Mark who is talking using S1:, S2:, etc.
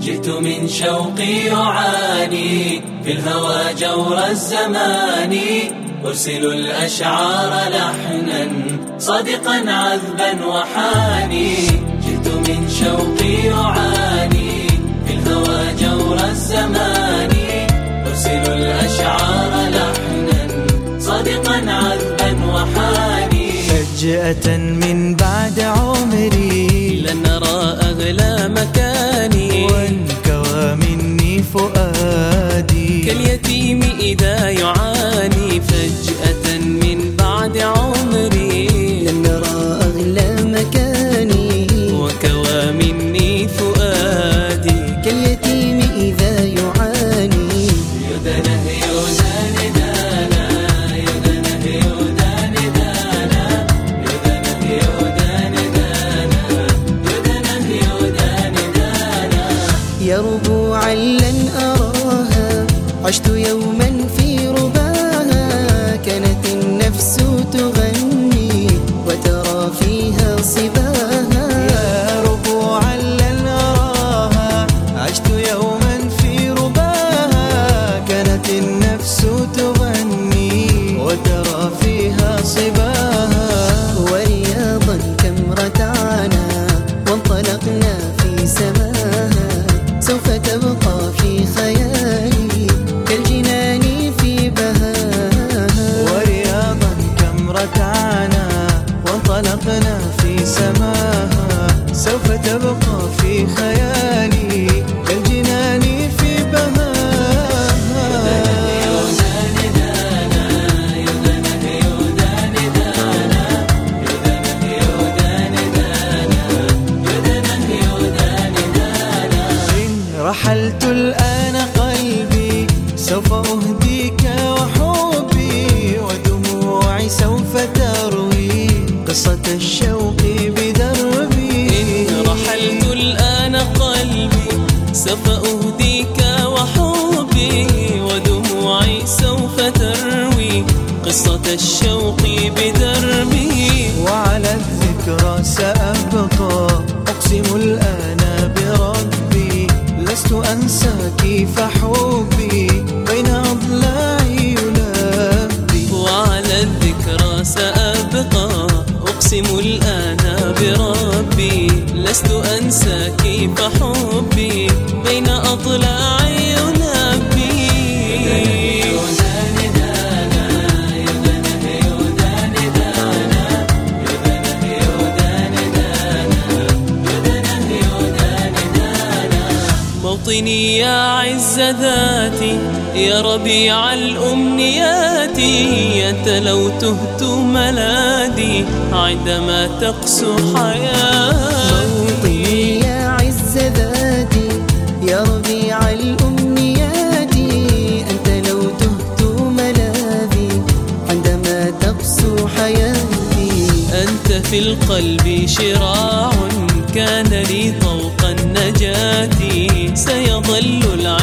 S1: جئت من شوقي أعاني في الهوى جور الزمان، أرسل الأشعار لحنا صادقا عذبا وحاني. جئت من شوقي أعاني في الهوى جور الزمان، أرسل الأشعار لحنا صادقا عذبا وحاني.
S2: فجأة من بعد عمري
S1: لن نرى أغلى مكاني،
S2: وانكوى مني فؤادي
S1: كاليتيم إذا يعاني. فجأة من بعد عمري
S3: لن نرى أغلى مكاني،
S1: وكوى مني فؤادي
S3: كاليتيم إذا يعاني.
S1: يدنه يدان دانا، يدنه يدان دانا، يدنه يدان دانا، يدنه يدان دانا.
S3: يا ربوعا لن أراها، عشت يوما في رباها، كانت النفس تغني وترى فيها صباها.
S2: يا ربوعا لن أراها، عشت يوما في رباها، كانت النفس تغني وترى فيها صباها.
S3: ورياضا كم رتعنا وانطلقنا في سماها، سوف تبقى في خيالي كالجنان في بهاها.
S2: ورياضا كم رتعنا وانطلقنا في سماها، سوف تبقى في خيالي كالجنان في بهاها. رحلت الآن قلبي سوف أهديك وحبي، ودموعي سوف تروي قصة الشوق بدربي.
S1: رحلت الآن قلبي سوف أهديك وحبي، ودموعي سوف تروي قصة الشوق بدربي.
S2: وعلى الذكرى سأبقى أقسم الآن بربي، لست أنساك فحبي بين أضلاعي يلبي.
S1: وعلى الذكرى سأبقى أقسم الآن بربي، لست أنساك فحبي بين أضلاعي يلبي. موطني يا عز ذاتي، يا ربيع الأمنيات، أنت لو تهت ملادي عندما تقسو حياتي.
S3: موطني يا عز ذاتي، يا ربيع الأمنيات، أنت لو تهت ملاذي عندما تقسو حياتي.
S1: أنت في القلب شراع كان لي طوق النجاة، سيظل